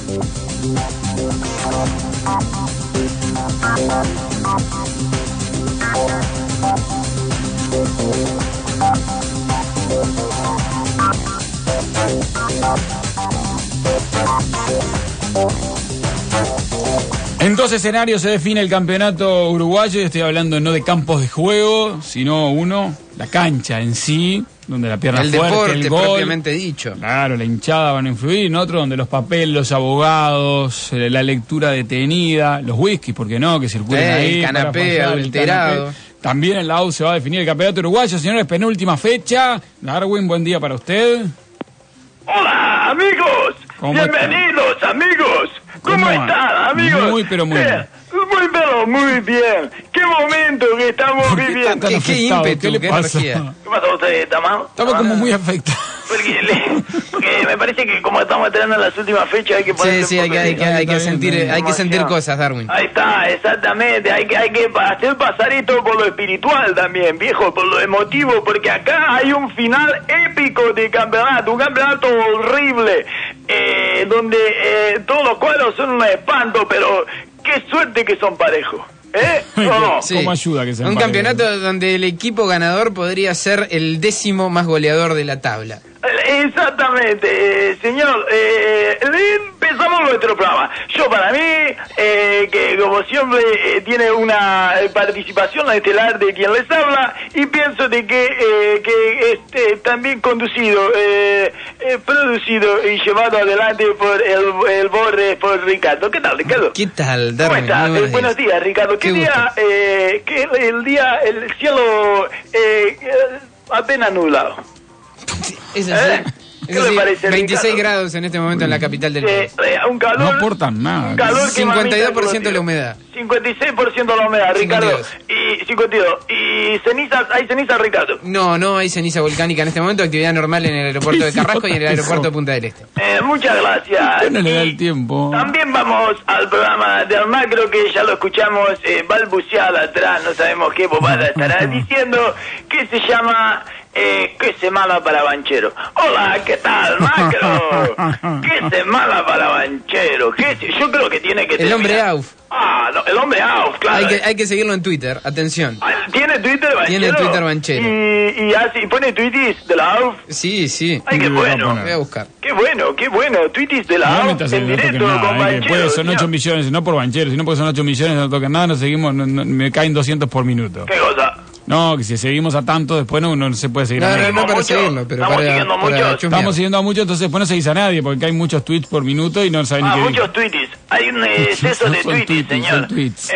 En dos escenarios se define el campeonato uruguayo, y estoy hablando no de campos de juego, sino uno, la cancha en sí, donde la pierna fuerte, deporte, el gol, propiamente dicho. Claro, la hinchada van a influir, en otro donde los papeles, los abogados, la lectura detenida, los whiskies, ¿por qué no? Que circulen ahí. El canapé adulterado. También en la AUF se va a definir el campeonato uruguayo, señores, penúltima fecha. Darwin, buen día para usted. Hola, amigos. Bienvenidos, amigos. ¿Cómo están, amigos? Muy, pero muy bien. Muy bien. ¿Qué momento que estamos viviendo? ¿Qué ímpetu? ¿Qué le pasa? ¿Qué pasa a usted, Tamán? Estamos como muy afectados. Porque me parece que como estamos entrando en las últimas fechas hay que poner hay que sentir cosas, Darwin. Ahí está, exactamente. Hay que hacer pasar esto por lo espiritual también, viejo, por lo emotivo, porque acá hay un final épico de campeonato, un campeonato horrible, donde todos los cuadros son un espanto, pero qué suerte que son parejos. No. Sí. ¿Cómo ayuda que se un campeonato donde el equipo ganador podría ser el 10º más goleador de la tabla. Exactamente, señor. Empezamos nuestro programa. Yo para mí, que como siempre tiene una participación estelar de quien les habla, y pienso de que también conducido, producido y llevado adelante por el Borre, por Ricardo. ¿Qué tal, Ricardo? ¿Qué tal, Darwin? ¿Cómo estás? Buenos días, Ricardo. ¿Qué día? El cielo apenas nublado. Es así. ¿Qué le parece, 26 Ricardo? grados en este momento en la capital del país. Un calor, no aportan nada. Un calor 52% de la humedad. 56% de la humedad, Ricardo. 52. ¿Y cenizas? ¿Hay cenizas, Ricardo? No hay ceniza volcánica en este momento. Actividad normal en el aeropuerto de Carrasco y en el aeropuerto de Punta del Este. Muchas gracias. No le da el tiempo. También vamos al programa del macro, que ya lo escuchamos balbucear atrás. No sabemos qué bobada estará diciendo, que se llama... qué semana para Banchero. Hola, ¿qué tal, macro? Qué semana para Banchero. Yo creo que tiene que El hombre AUF. No, el hombre AUF, claro. Hay que seguirlo en Twitter, atención. ¿Tiene Twitter Banchero? Tiene Twitter Banchero. ¿Y pone tweetis de la AUF? Sí. Ay, qué bueno. Voy a buscar. Qué bueno, tweetis de la AUF en directo con Banchero. Puede, son 8 millones, no por Banchero, sino porque son 8 millones, no tocan nada, no seguimos, me caen 200 por minuto. ¿Qué cosa? No, que si seguimos a tanto, después no se puede seguir No, a nadie. no para seguirlo, pero estamos siguiendo a muchos. Estamos siguiendo a muchos, entonces después no seguís a nadie, porque hay muchos tweets por minuto y no saben ni qué muchos tweets. Hay un exceso de tweets, señor. Son tweets.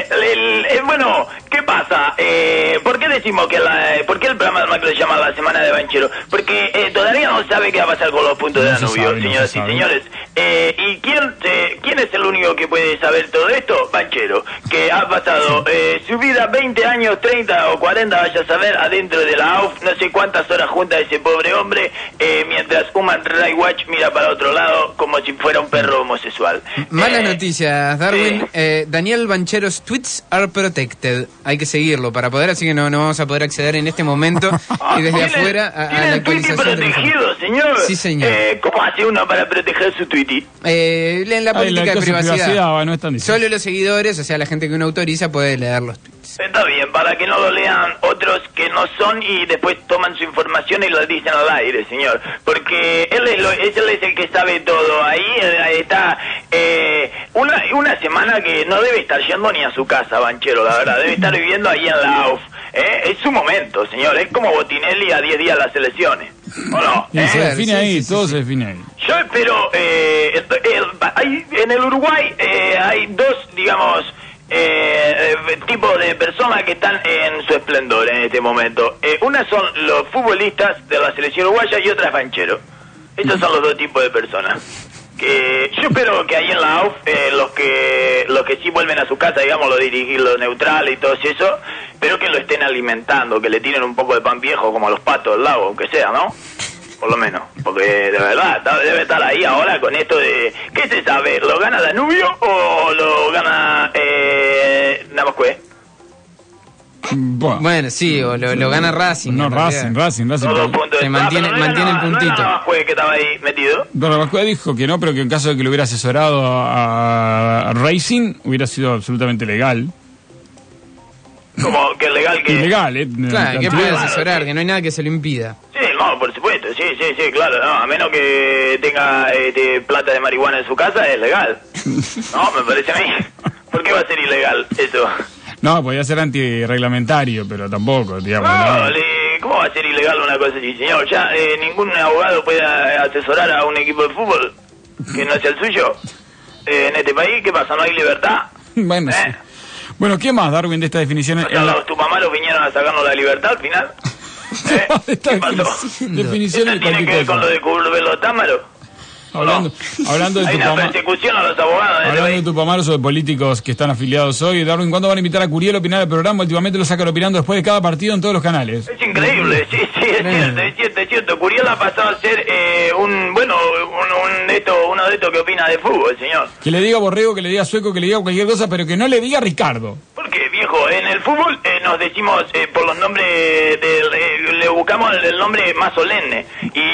Bueno, ¿qué pasa? ¿Por qué decimos por qué el programa del macro se llama La Semana de Banchero? Porque todavía no sabe qué va a pasar con los puntos de Danubio, señoras y señores. ¿Y quién es el único que puede saber todo esto? Banchero, que ha pasado su vida 20 años, 30 o 40, vaya a saber, adentro de la AUF, no sé cuántas horas junta ese pobre hombre, mientras Human Rights Watch mira para otro lado como si fuera un perro homosexual. Malas noticias, Darwin. Daniel Banchero's tweets are protected. Hay que seguirlo para poder, así que no vamos a poder acceder en este momento y desde afuera a la actualización. Protegido, señor. Sí, señor. ¿Cómo hace uno para proteger su tweet? En la política de privacidad. No están solo los seguidores, o sea, la gente que uno autoriza puede leer los tweets. Está bien, para que no lo lean otros que no son y después toman su información y lo dicen al aire, señor. Porque él es el que sabe todo. Ahí está una semana que no debe estar yendo ni a su casa, Banchero, la verdad. Debe estar viviendo ahí en la AUF. Es su momento, señor. Es como Botinelli a 10 días de las elecciones. ¿O no? Se define ahí, todo se define ahí. Yo espero... en el Uruguay hay dos, digamos... tipo de personas que están en su esplendor en este momento. Una son los futbolistas de la selección uruguaya y otra es Banchero. Estos son los dos tipos de personas. Que yo espero que ahí en la AUF los que sí vuelven a su casa, digamos, lo neutral y todo eso, pero que lo estén alimentando, que le tiren un poco de pan viejo como a los patos del lago, aunque sea, ¿no? Por lo menos, porque de verdad debe estar ahí ahora con esto de... ¿Qué se sabe? ¿Lo gana Danubio o lo gana Namascue? Bueno, sí, o lo gana Racing. No, Racing. Todos los puntos Se mantiene el puntito. No era Navajue que estaba ahí metido. Don Navajue dijo que no, pero que en caso de que lo hubiera asesorado a Racing, hubiera sido absolutamente legal. Como que legal que... Ilegal, Claro, que puede asesorar, que no hay nada que se lo impida. Sí, no, por supuesto, sí, claro, no, a menos que tenga plata de marihuana en su casa, es legal. No, me parece a mí. ¿Por qué va a ser ilegal eso? No, podía ser antirreglamentario, pero tampoco, digamos. No, ¿cómo va a ser ilegal una cosa así, señor? Ya ningún abogado puede asesorar a un equipo de fútbol que no sea el suyo. En este país, ¿qué pasa? ¿No hay libertad? Bueno, sí. Bueno, ¿qué más, Darwin, de esta definición? O sea, los tupamaros vinieron a sacarnos la libertad al final. ¿Qué pasó? Definiciones ¿Esto tiene que ver con lo de cubrir los támaros? Hablando de hay una persecución a los abogados. Hablando de Tupamaros o de políticos que están afiliados hoy, Darwin, ¿cuándo van a invitar a Curiel a opinar al programa? Últimamente lo sacan opinando después de cada partido en todos los canales. Es increíble, sí, es cierto. Curiel ha pasado a ser uno de estos que opina de fútbol, señor. Que le diga Borrego, que le diga Sueco, que le diga cualquier cosa, pero que no le diga Ricardo. Porque, viejo, en el fútbol nos decimos por los nombres, le buscamos el nombre más solemne. Y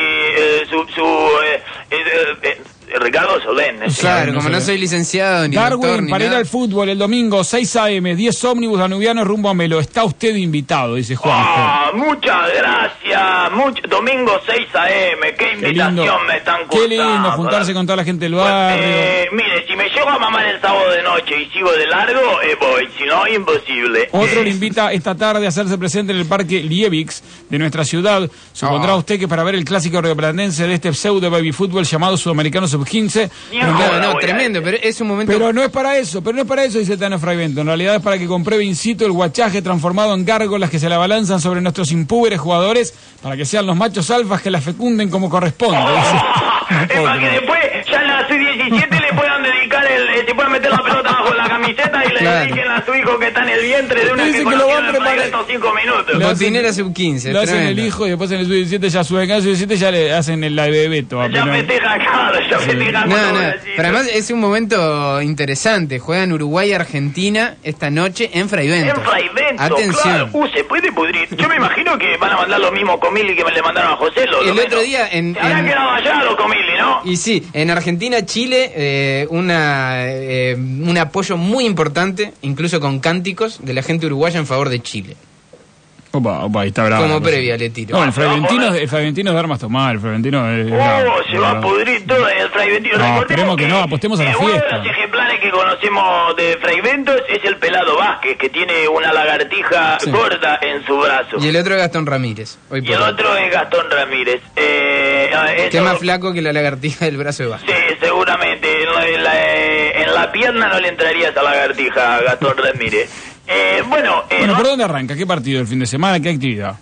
Ricardo Solemne. Claro, como no soy licenciado ni Darwin, doctor, ni para ir nada. al fútbol el domingo 6 a.m., 10 ómnibus danubianos rumbo a Melo. Está usted invitado, dice Juanjo. Muchas gracias. Domingo 6 a.m. Qué invitación me están cortando. Qué lindo juntarse con toda la gente del barrio. Mire, si me llego a mamar el sábado de noche y sigo de largo, voy. Si no, imposible. Otro le invita esta tarde a hacerse presente en el Parque Liebix de nuestra ciudad. Supondrá usted que para ver el clásico rioplatense de este pseudo baby fútbol llamado Sudamericano Sub-15. No, tremendo, pero es un momento... Pero no es para eso, dice Tano Fraivento. En realidad es para que compruebe in situ el guachaje transformado en gárgolas que se la abalanzan sobre nuestros impúberes jugadores para que sean los machos alfas que la fecunden como corresponde. Es para que después ya en la sub-17 le puedan dedicar se puedan meter la pelota bajo la camiseta y le dediquen a su hijo que está en el vientre de una que conocieron en estos 5 minutos. Botinera sub-15. Lo hacen el hijo y después en el sub-17 ya suben en el sub-17 ya le hacen la de Beto. Ya festeja, claro, ya festeja. No. Pero además es un momento interesante. Juegan Uruguay-Argentina esta noche en Fraivento. Atención. Claro. Se puede pudrir. Yo me imagino que van a mandar lo mismo Comilli que me le mandaron a José. El otro día se habrán quedado allá los Comilli, ¿no? Y sí, en Argentina-Chile un apoyo muy importante, incluso con cánticos de la gente uruguaya en favor de Chile. Opa, ahí está bravo. Como previa le tiro. No, el Fraiventino es de armas tomar, el Fraiventino es... se va a pudrir todo el Fraiventino. No, esperemos que no, apostemos a la fiesta. Uno de los ejemplares que conocemos de Fraiventos es el Pelado Vázquez, que tiene una lagartija gorda en su brazo. Y el otro es Gastón Ramírez. Otro es Gastón Ramírez. Que es más flaco que la lagartija del brazo de Vázquez. Sí, seguramente. En la pierna no le entraría esa lagartija a Gastón Ramírez. Bueno, ¿por dónde arranca? ¿Qué partido el fin de semana? ¿Qué actividad?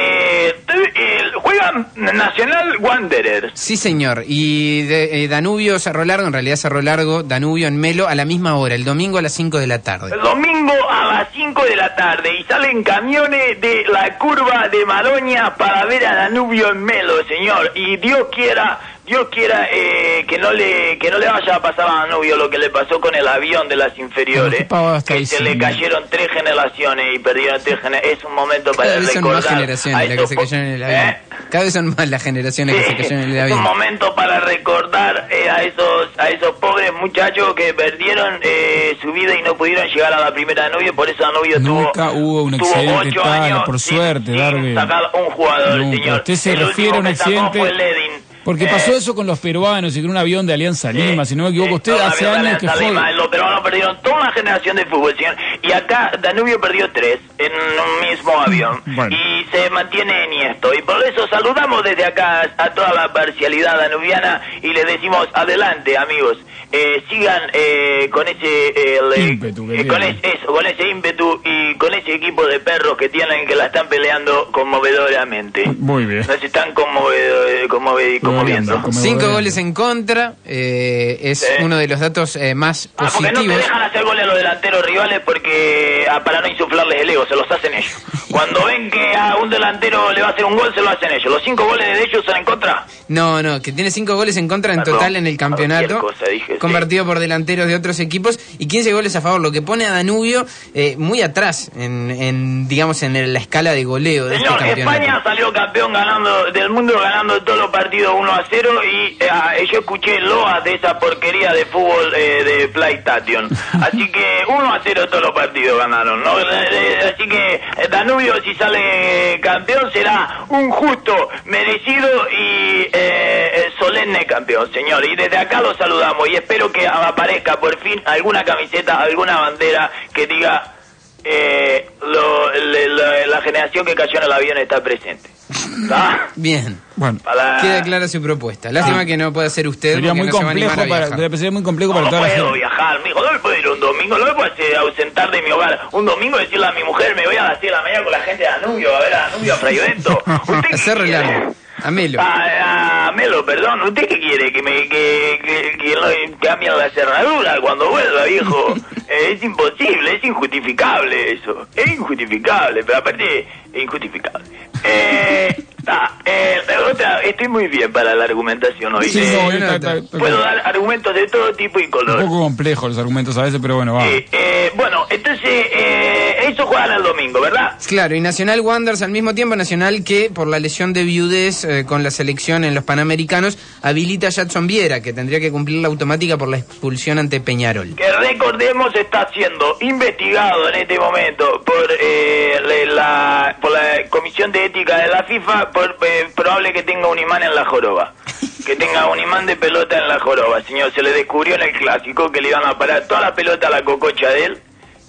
Juegan Nacional Wanderers. Sí, señor. Y Danubio Cerro Largo, en realidad Cerro Largo, Danubio en Melo a la misma hora, el domingo a las 5 de la tarde. El domingo a las 5 de la tarde y salen camiones de la curva de Maroña para ver a Danubio en Melo, señor. Y Dios quiera que no le vaya a pasar a Danubio lo que le pasó con el avión de las inferiores, que se le cayeron 3 generaciones y perdieron 3 generaciones. Es un momento para recordar. Cada vez son más generaciones las que se cayeron en el avión. Cada vez son más las generaciones que se cayeron en el avión. Es un momento para recordar a esos pobres muchachos que perdieron su vida y no pudieron llegar a la primera Danubio. Por eso Danubio nunca hubo un accidente tal, por suerte, Darwin. Sacar un jugador, nunca. Señor. Usted se refiere a un accidente. Porque pasó eso con los peruanos y con un avión de Alianza Lima, si no me equivoco. Usted hace años que fue... Los peruanos perdieron toda una generación de fútbol, señor. Y acá Danubio perdió 3 en un mismo avión. Bueno. Y se mantiene en esto. Y por eso saludamos desde acá a toda la parcialidad danubiana y les decimos, adelante, amigos. Sigan con ese ímpetu, con ese ímpetu y con ese equipo de perros que tienen, que la están peleando conmovedoramente. Muy bien. Nos están conmoviendo. 5 goles en contra, es uno de los datos más positivos. Porque no te dejan hacer goles a los delanteros rivales porque para no insuflarles el ego, se los hacen ellos. Cuando ven que a un delantero le va a hacer un gol, se lo hacen ellos. ¿Los 5 goles de ellos son en contra? No, que tiene 5 goles en contra en total en el campeonato, convertido por delanteros de otros equipos, y 15 goles a favor, lo que pone a Danubio muy atrás digamos en la escala de goleo de Señor, este campeonato. España salió campeón del mundo ganando todos los partidos 1-0 y yo escuché loas de esa porquería de fútbol de PlayStation. Así que 1-0 todos los partidos ganaron, ¿no? Así que Danubio, si sale campeón, será un justo, merecido y solemne campeón, señor. Y desde acá lo saludamos y espero que aparezca por fin alguna camiseta, alguna bandera que diga la generación que cayó en el avión está presente. ¿Está? Bien. Bueno, queda clara su propuesta. Lástima que no pueda ser usted. Sería muy complejo sería muy complejo para toda la gente. No puedo viajar, mijo, no me puedo ir un domingo, no me puedo ausentar de mi hogar un domingo y decirle a mi mujer, me voy a las 10 de la mañana con la gente de Danubio, a ver a Danubio, a Fraivento. Hacer relajo. A Melo. A Melo, perdón. ¿Usted qué quiere? ¿Que cambien la cerradura cuando vuelva, viejo? Es imposible, es injustificable eso. Es injustificable, pero aparte es injustificable. Estoy muy bien para la argumentación hoy. Sí, puedo dar argumentos de todo tipo y color. Un poco complejos los argumentos a veces, pero bueno, va. Bueno, entonces, eso juegan el domingo, ¿verdad? Claro, y Nacional Wanderers al mismo tiempo. Nacional que por la lesión de viudez con la selección en los Panamericanos habilita a Jadson Viera, que tendría que cumplir la automática por la expulsión ante Peñarol. Que recordemos está siendo investigado en este momento por la Comisión de Ética de la FIFA por probable que tenga un imán en la joroba. Que tenga un imán de pelota en la joroba, señor. Se le descubrió en el clásico que le iban a parar toda la pelota a la cococha de él.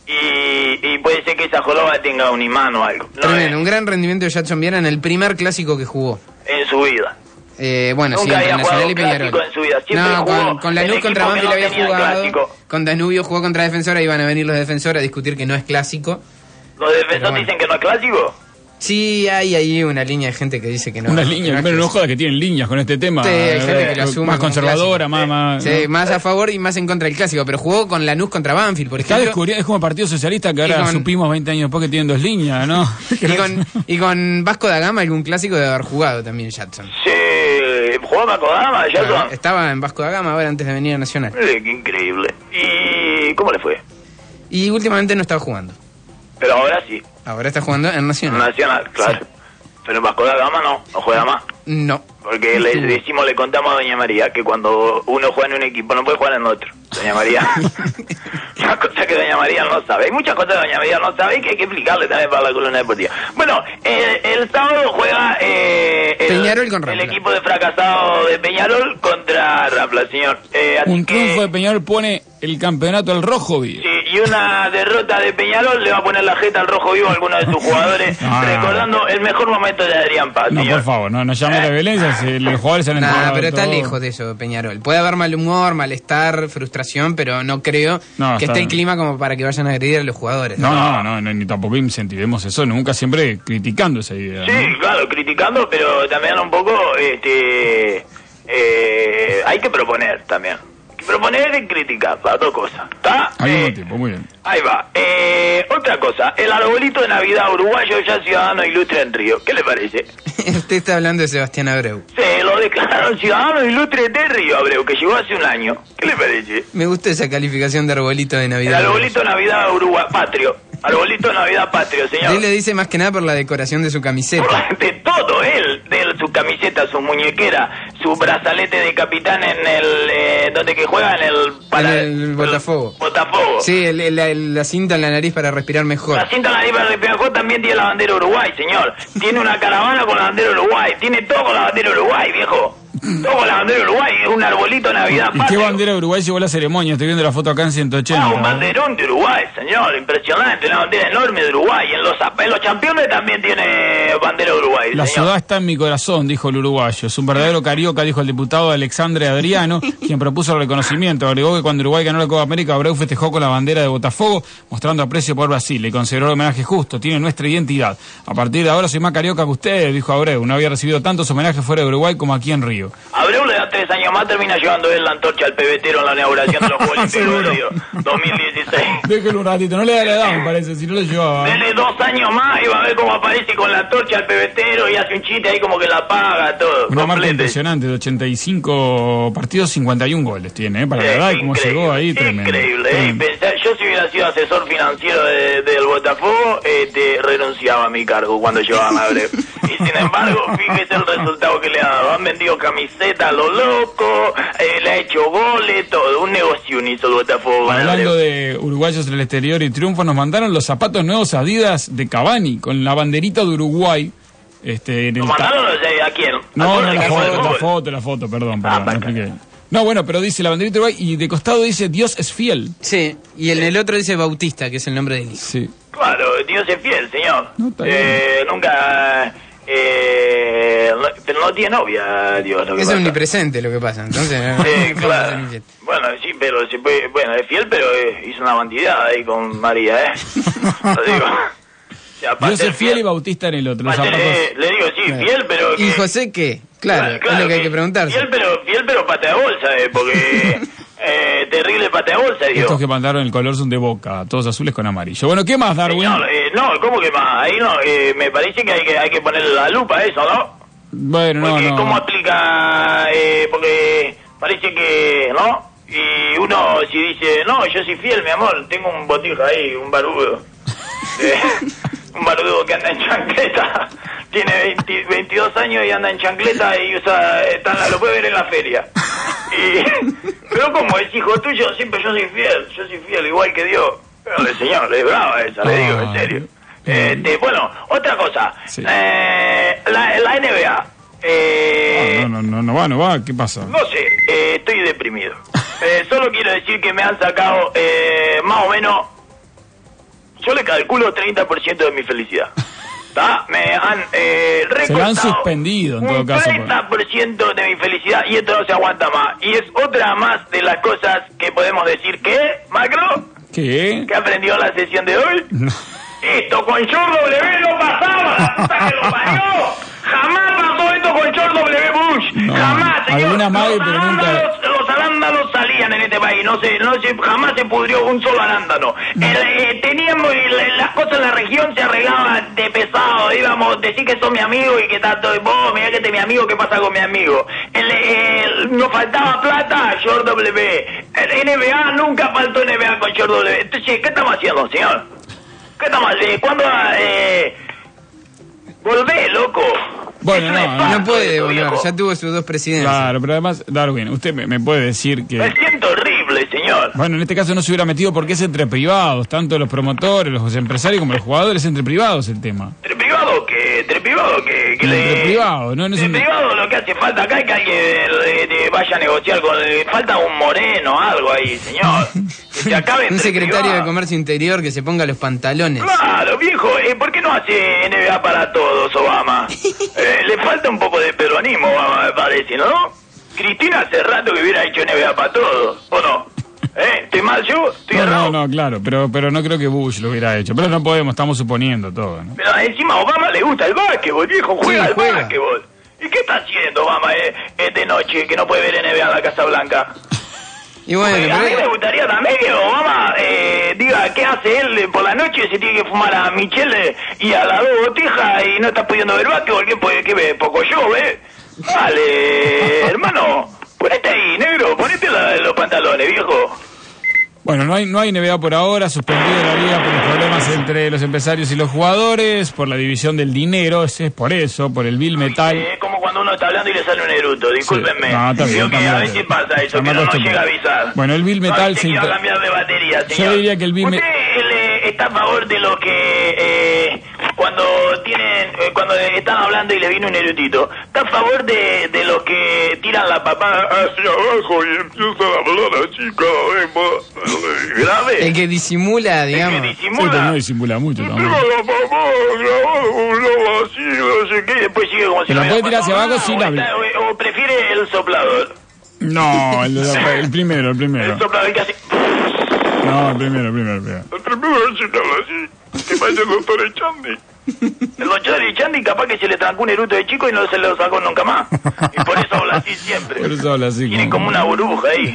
Y puede ser que esa joroba tenga un imán o algo. Tremendo, un gran rendimiento de Jadson Viera en el primer clásico que jugó. En su vida. Bueno, nunca sí, había Nacional jugado y Peñarol. En su vida. Siempre jugó con Lanús contra Banfield había jugado. Con Danubio jugó contra Defensora, iban a venir los Defensores a discutir que no es clásico. ¿Los defensores dicen que no es clásico? Sí, hay ahí una línea de gente que dice que no. Una línea, pero no joda que tienen líneas con este tema. Sí, hay gente que lo asume más conservadora, más... Sí, más a favor y más en contra del clásico, pero jugó con Lanús contra Banfield, por ejemplo. Es como el Partido Socialista que ahora supimos 20 años después que tienen 2 líneas, ¿no? y con Vasco da Gama algún clásico debe haber jugado también Jadson. Sí, ¿jugó Vasco da Gama, Jadson? Estaba en Vasco da Gama ahora antes de venir a Nacional. Qué increíble. ¿Y cómo le fue? Y últimamente no estaba jugando. Pero ahora sí. Ahora está jugando en Nacional. Nacional, claro. Sí. Pero en Vasco da Gama no juega más. No. Porque le contamos a Doña María que cuando uno juega en un equipo no puede jugar en otro. Doña María. Una cosa que Doña María no sabe. Hay muchas cosas que Doña María no sabe y que hay que explicarle también para la columna deportiva. Bueno, el sábado juega Peñarol con Rampla. El equipo de fracasado de Peñarol contra Rampla, señor. Un triunfo de Peñarol pone el campeonato al rojo vivo. Sí, y una derrota de Peñarol le va a poner la jeta al rojo vivo a alguno de sus jugadores, recordando el mejor momento de Adrián Paz. No, por favor, no llame a la violencia, si los jugadores se han entrenado. Pero está lejos de eso, Peñarol. Puede haber mal humor, malestar, frustración, pero no creo que esté el clima como para que vayan a agredir a los jugadores. No, ni tampoco incentivemos eso, nunca, siempre criticando esa idea. Sí, ¿no? Claro, criticando, pero también un poco, hay que proponer también. Proponer y criticar, las dos cosas. ¿Está? Al mismo tiempo, muy bien. Ahí va. Otra cosa, el arbolito de Navidad uruguayo ya ciudadano ilustre en Río. ¿Qué le parece? Usted está hablando de Sebastián Abreu. Sí, lo declararon ciudadano ilustre de Río Abreu, que llegó hace un año. ¿Qué le parece? Me gusta esa calificación de arbolito de Navidad. El arbolito de Navidad Uruguay patrio. Arbolito de Navidad patrio, señor. Él le dice más que nada por la decoración de su camiseta. De todo él, de su camiseta, su muñequera, su brazalete de capitán en el donde que juega en el Botafogo. Botafogo. Sí, la cinta en la nariz para respirar mejor. La cinta en la nariz para respirar mejor también tiene la bandera Uruguay, señor. Tiene una caravana con la bandera Uruguay, tiene todo con la bandera Uruguay, viejo. Todo con la bandera Uruguay, es un arbolito de Navidad. ¿Y qué bandera de Uruguay llevó la ceremonia? Estoy viendo la foto acá en 180. Un banderón de Uruguay, señor, impresionante, una bandera enorme de Uruguay. En los campeones también tiene bandera de Uruguay, La señor. Ciudad está en mi corazón, dijo el uruguayo. Es un verdadero carioca, dijo el diputado Alexandre Adriano, quien propuso el reconocimiento. Agregó que cuando Uruguay ganó la Copa América, Abreu festejó con la bandera de Botafogo, mostrando aprecio por Brasil. Le consideró el homenaje justo, tiene nuestra identidad. A partir de ahora soy más carioca que usted, dijo Abreu. No había recibido tantos homenajes fuera de Uruguay como aquí en Río. Abreu le da 3 años más, termina llevando él la antorcha al pebetero en la inauguración de los Juegos Olímpicos 2016. Déjelo un ratito, no le da la edad, me parece, si no lo llevaba. Dele 2 años más y va a ver cómo aparece con la antorcha al pebetero y hace un chiste ahí como que la apaga, todo. Una marca impresionante, de 85 partidos, 51 goles tiene, para la edad, y como llegó ahí, tremendo. Increíble, yo si hubiera sido asesor financiero del Botafogo, renunciaba a mi cargo cuando llevaban a Abreu. Y sin embargo, fíjese el resultado que le ha dado. Han vendido camisetas a lo loco, le ha hecho goles, todo. Un negocio hizo el Botafogo. Hablando de uruguayos en el exterior y triunfos, nos mandaron los zapatos nuevos Adidas de Cavani, con la banderita de Uruguay. ¿Nos mandaron a quién? No, la foto, perdón, no expliqué. No, bueno, pero dice la banderita de Uruguay y de costado dice Dios es fiel. Sí, y en el otro dice Bautista, que es el nombre del hijo. Sí. Claro, Dios es fiel, señor. No, está bien. Nunca... pero no tiene novia, Dios. Es omnipresente lo que pasa, entonces... claro. Bueno, sí, pero se puede, bueno, es fiel, pero hizo una bandidada ahí con María, Lo digo. Dios es fiel y Bautista en el otro. Le digo, sí, fiel, pero... ¿Y José qué? Claro, es lo que hay que preguntarse. Fiel, pero pata de bolsa, porque... terrible pata de bolsa, digo. Estos que mandaron el color son de Boca, todos azules con amarillo. Bueno, ¿qué más, Darwin? No, ¿cómo que más? Ahí no, me parece que hay que ponerle la lupa a eso, ¿no? Bueno, porque no. ¿Cómo aplica? Porque parece que, ¿no? Y uno si dice, no, yo soy fiel, mi amor, tengo un botija ahí, un barudo. Un barudo que anda en chancleta, tiene 22 años y anda en chancleta y usa, lo puede ver en la feria. Pero como es hijo tuyo, siempre yo soy fiel, igual que Dios. Pero el Señor, es brava esa, le digo, en serio. Bueno, otra cosa, sí. la NBA. No va, ¿qué pasa? No sé, estoy deprimido. Solo quiero decir que me han sacado más o menos, yo le calculo 30% de mi felicidad. ¿Tá? Me han recortado. Se lo han suspendido en todo caso. 30% de mi felicidad y esto no se aguanta más. Y es otra más de las cosas que podemos decir que, Macro, ¿qué? ¿Qué aprendió la sesión de hoy? No. Esto con George W. no pasaba. ¡Puta que lo parió! Jamás pasó esto con George W. Bush. No. Jamás, señor. Alguna madre, pero nunca. Los arándanos salían en este país. Jamás se pudrió un solo arándano. Teníamos las cosas en la región se arreglaban de pesado. Íbamos, decir que sos mi amigo y que tanto. Vos, mirá que este es mi amigo, ¿qué pasa con mi amigo? Nos faltaba plata, George W. NBA nunca faltó NBA con George W. Entonces, ¿qué estamos haciendo, señor? ¿Qué estamos haciendo? ¿Cuándo volvé, loco? Bueno, no puede devolver, ya tuvo sus 2 presidencias. Claro, pero además, Darwin, usted me puede decir que... Me siento horrible, señor. Bueno, en este caso no se hubiera metido porque es entre privados, tanto los promotores, los empresarios como los jugadores, entre privados el tema. ¿Entre privado qué? ¿Entre privado, ¿no? Entre privado lo que hace falta acá es que alguien vaya a negociar con... Falta un moreno, algo ahí, señor. Que se acabe un secretario de Comercio Interior que se ponga los pantalones. Claro, viejo, ¿por qué no hace NBA para todos, Obama? Le falta un poco de peronismo, Obama, me parece, ¿no? Cristina hace rato que hubiera hecho NBA para todos, ¿o no? ¿Estoy mal yo? ¿Estoy errado? No, claro, pero no creo que Bush lo hubiera hecho. Pero no podemos, estamos suponiendo todo, ¿no? Pero encima a Obama le gusta el básquetbol, viejo, juega al básquetbol. ¿Y qué está haciendo Obama de noche que no puede ver NBA en la Casa Blanca? Y bueno, a mí me gustaría también que Obama diga qué hace él por la noche, si tiene que fumar a Michelle y a las 2 botijas y no está pudiendo ver básquetbol, ¿qué ve? Poco yo, ¿ves? Dale, hermano, ponete ahí, negro, ponete los pantalones, viejo. Bueno, no hay NBA por ahora, suspendido la liga por los problemas entre los empresarios y los jugadores, por la división del dinero, es por eso, por el Bill Metal. Es como cuando uno está hablando y le sale un eruto, discúlpenme. Sí. No, también, que a veces pasa eso, que no nos llega a avisar. Bueno, el Bill Metal... se quiero cambiar de batería, señor. Yo diría que el Bill ¿Usted está a favor de lo que... cuando están hablando y le viene un erudito, ¿está a favor de los que tiran la papada hacia abajo y empiezan a hablar así cada vez más grave? El que disimula, digamos. El que disimula. Sí, pero no disimula mucho también. Tira la papada grabado así, no sé qué, y después sigue como si... ¿Se la puede tirar hacia abajo sin hablar? ¿O prefiere el soplador? No, el primero. El soplador que hace... No, el primero. El primero es si te habla así, que vaya el doctor Echandi. El doctor Echandi capaz que se le trancó un eruto de chico y no se lo sacó nunca más. Y por eso habla así siempre. Por eso habla así. Tiene como una burbuja ahí.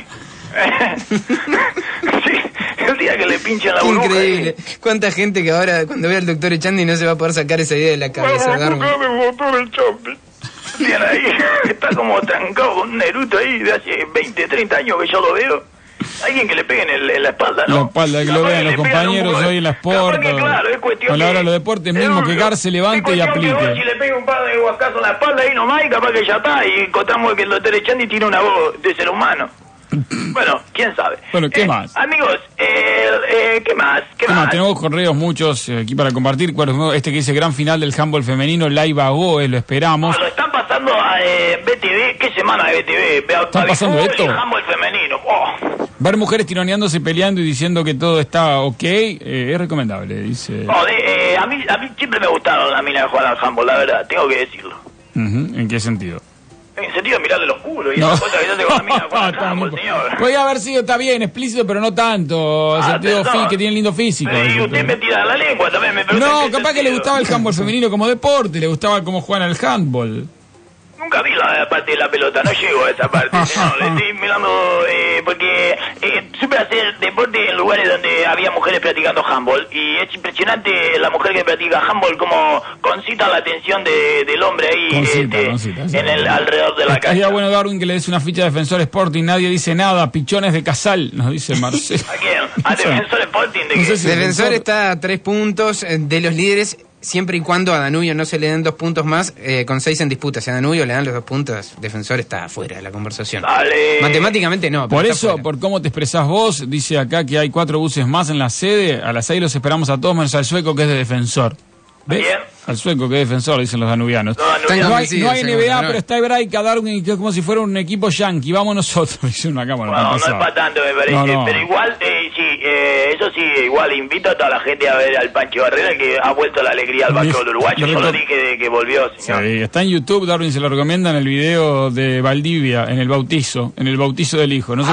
Sí, el día que le pinchan la burbuja. Increíble. Ahí. Cuánta gente que ahora cuando ve al doctor Echandi no se va a poder sacar esa idea de la cabeza. Vamos a el doctor Echandi. Bien ahí, está como trancado con un eruto ahí de hace 20, 30 años que yo lo veo. Alguien que le peguen en la espalda, ¿no? La espalda, que lo vean los compañeros hoy en la Sport. Claro, es cuestión a la hora de los deportes mismo, que Gar se levante y aplique. Si le pega un par de guascazos en la espalda ahí nomás, y capaz que ya está, y encontramos que el doctor Echandi tiene una voz de ser humano. Bueno, quién sabe. Bueno, ¿qué más? Amigos, ¿qué más? ¿Qué más? Tenemos correos muchos aquí para compartir. Este que dice gran final del handball femenino, Laiba Goes, lo esperamos. Lo están pasando a BTV. ¿Qué semana de BTV? ¿Están pasando esto? El handball femenino. Oh. Ver mujeres tironeándose, peleando y diciendo que todo está ok, es recomendable, dice. A mí siempre me gustaron las minas de jugar al handball, la verdad, tengo que decirlo. ¿En qué sentido? En el sentido de mirarle los culos y esas cosas que yo tengo con la mina de jugar al handball, señor. Podría haber sido, está bien, explícito, pero no tanto. Sentido que tiene lindo físico. Y usted me tira la lengua también, me pregunta. No, capaz que le gustaba el handball femenino como deporte, le gustaba cómo juegan al handball. Nunca vi la parte de la pelota, no llego a esa parte, no, le estoy mirando porque supe hacer deporte en lugares donde había mujeres practicando handball y es impresionante la mujer que practica handball como concita la atención del hombre ahí concita, en el alrededor de la casa. Estaría bueno, Darwin, que le des una ficha de Defensor Sporting, nadie dice nada, pichones de Casal, nos dice Marcelo. ¿A quién? ¿A Defensor Sporting? ¿De qué? No sé si Defensor está a 3 puntos de los líderes. Siempre y cuando a Danubio no se le den 2 puntos más, con 6 en disputa. Si a Danubio le dan los 2 puntos, Defensor está afuera de la conversación. Dale. Matemáticamente no. Por eso, por cómo te expresás vos, dice acá que hay 4 buses más en la sede. A las 6 los esperamos a todos, menos al sueco que es de Defensor. ¿Ves? Bien. Al sueco que es Defensor, dicen los danubianos. No hay NBA, pero está Hebraica, Darwin, que es como si fuera un equipo yankee. Vamos nosotros, dice una cámara. No es para tanto, me parece. No. Pero igual, eso sí, igual invito a toda la gente a ver al Pancho Barrera, que ha vuelto la alegría al básquetbol uruguayo. Yo lo dije que volvió, señor. Sí, está en YouTube, Darwin se lo recomienda en el video de Valdivia, en el bautizo del hijo. No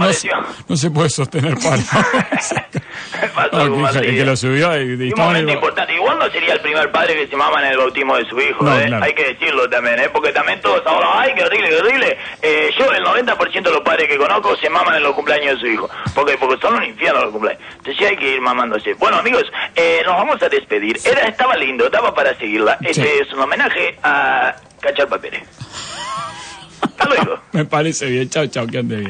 se puede sostener para. Que lo subió y un momento importante. Igual no sería el primer padre que se mama en el bautismo de su hijo, no, claro. Hay que decirlo también, porque también todos ahora, ay, qué horrible. Yo, el 90% de los padres que conozco se maman en los cumpleaños de su hijo. Porque son un infierno los cumpleaños. Entonces sí hay que ir mamándose. Bueno, amigos, nos vamos a despedir. Estaba lindo, daba para seguirla. Este es un homenaje a Cachar Papeles. Hasta luego. Me parece bien. Chao, que ande bien.